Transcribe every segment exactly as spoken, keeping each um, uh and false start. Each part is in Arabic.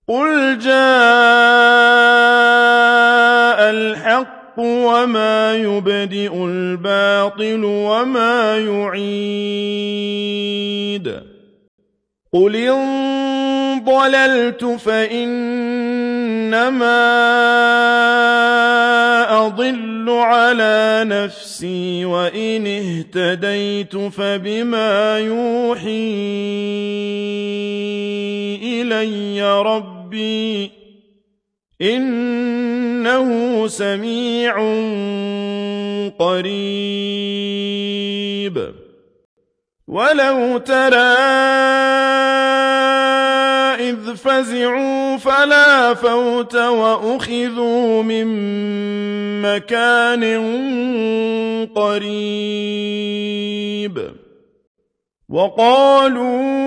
قُلْ جَاءَ الْحَقُّ وَمَا يُبْدِئُ الْبَاطِلُ وَمَا يُعِيدُ قُلْ إِن ضَلَلْتُ فَإِنَّمَا أَضِلُّ عَلَىٰ نَفْسِي وَإِنِ اهْتَدَيْتُ فَبِمَا يُوحِي إِلَيَّ رَبِّي إِنَّهُ سَمِيعٌ قَرِيبٌ وَلَوْ تَرَىٰ إِذْ فَزِعُوا فَلَا فَوْتَ وَأُخِذُوا مِن مَّكَانٍ قَرِيبٍ وَقَالُوا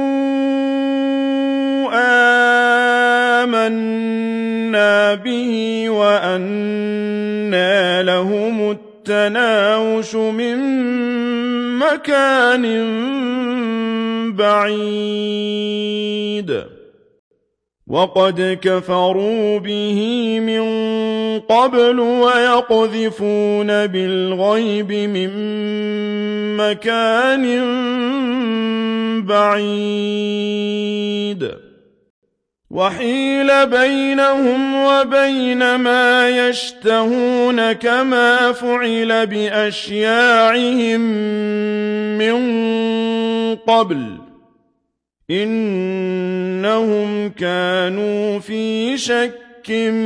آمَنَّا بِهِ وَأَنَّىٰ لَهُمُ التَّنَاوُشُ مِن مَّكَانٍ بَعِيدٍ وَقَدْ كَفَرُوا بِهِ مِن قَبْلُ وَيَقْذِفُونَ بِالْغَيْبِ مِن مَّكَانٍ بَعِيدٍ وَحِيلَ بَيْنَهُمْ وَبَيْنَ مَا يَشْتَهُونَ كَمَا فُعِلَ بِأَشْيَاعِهِم مِّن قَبْلُ إِنَّهُمْ كَانُوا فِي شَكٍّ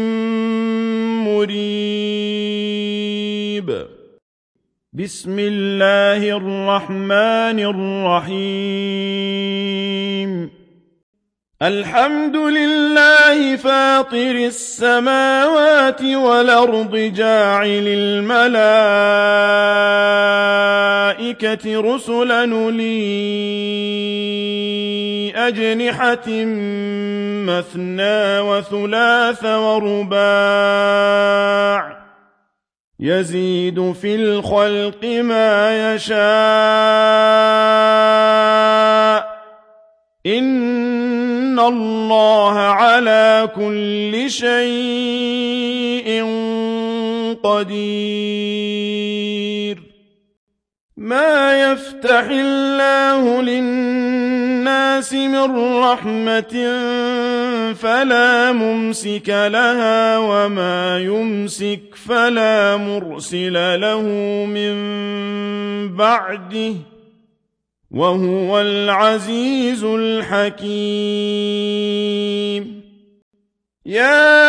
مُّرِيبٍ بسم الله الرحمن الرحيم الحمد لله فاطر السماوات والأرض جاعل الملائكة رسلا أولي أجنحة مثنى وثلاث ورباع يزيد في الخلق ما يشاء إن الله على كل شيء قدير ما يفتح الله للناس من رحمة فلا ممسك لها وما يمسك فلا مرسل له من بعده وهو العزيز الحكيم يا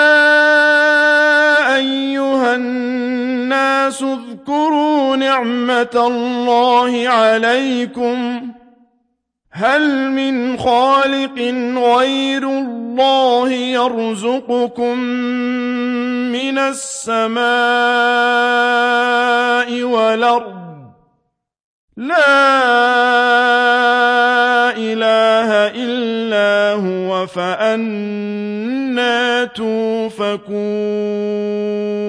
أيها الناس اذكروا نعمة الله عليكم هل من خالق غير الله يرزقكم من السماء والأرض لا إله إلا هو فأنى توفكون